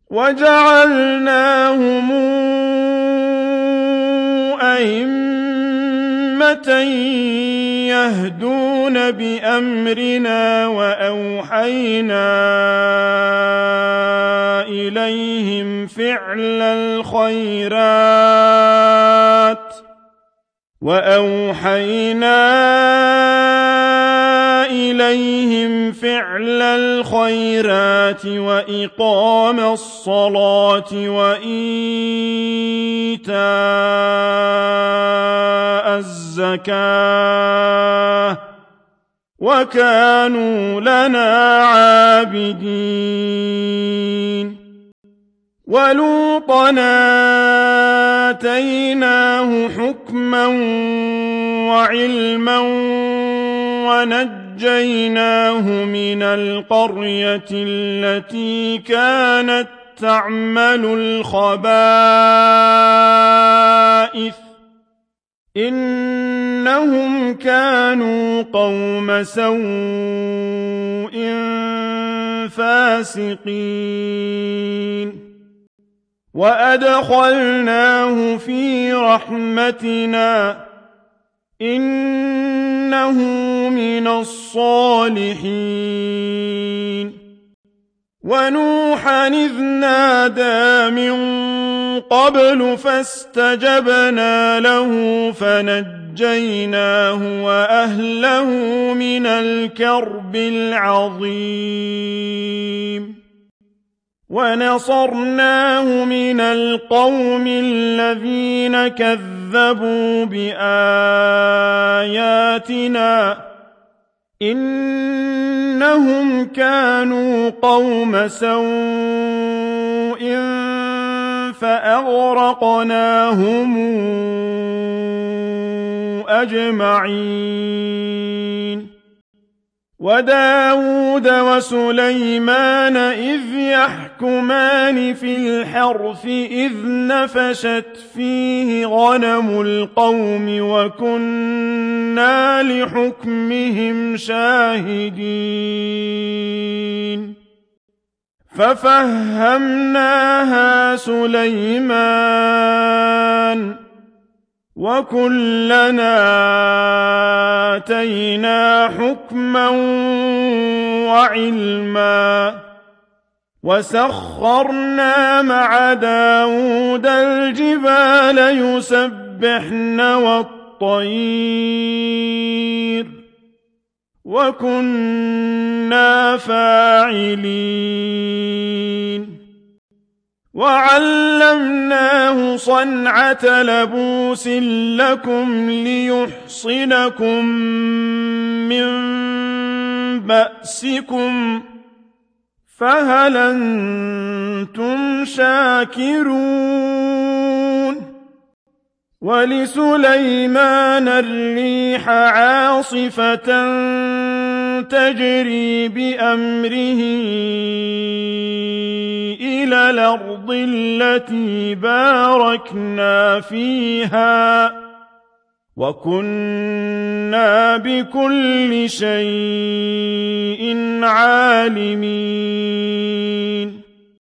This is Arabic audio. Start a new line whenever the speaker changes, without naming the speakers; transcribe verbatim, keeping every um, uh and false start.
وجعلناهم أئمة يهدون بأمرنا وأوحينا إليهم فعل الخيرات وأوحينا إليهم فعل الخيرات وإقام الصلاة وإيتاء الزكاة وكانوا لنا عابدين ولوطا آتيناه حكما وعلما ونجيناه من القرية التي كانت تعمل الخبائث إنهم كانوا قوم سوء فاسقين وأدخلناه في رحمتنا إنه من الصالحين ونوحا إذ نادى من قبل فاستجبنا له فنجيناه وأهله من الكرب العظيم ونصرناه من القوم الذين كذبوا بآياتنا إنهم كانوا قوم سوء فأغرقناهم أجمعين وداود وسليمان إذ يحكمان في الحرث إذ نفشت فيه غنم القوم وكنا لحكمهم شاهدين ففهمناها سليمان وكلنا آتينا حكما وعلما وسخرنا مع داود الجبال يسبحن والطير وكنا فاعلين وعلمناه صنعة لبوس لكم ليحصنكم من بأسكم فهل أنتم شاكرون ولسليمان الريح عاصفة تجري بأمره إلى الأرض التي باركنا فيها وكنا بكل شيء عالمين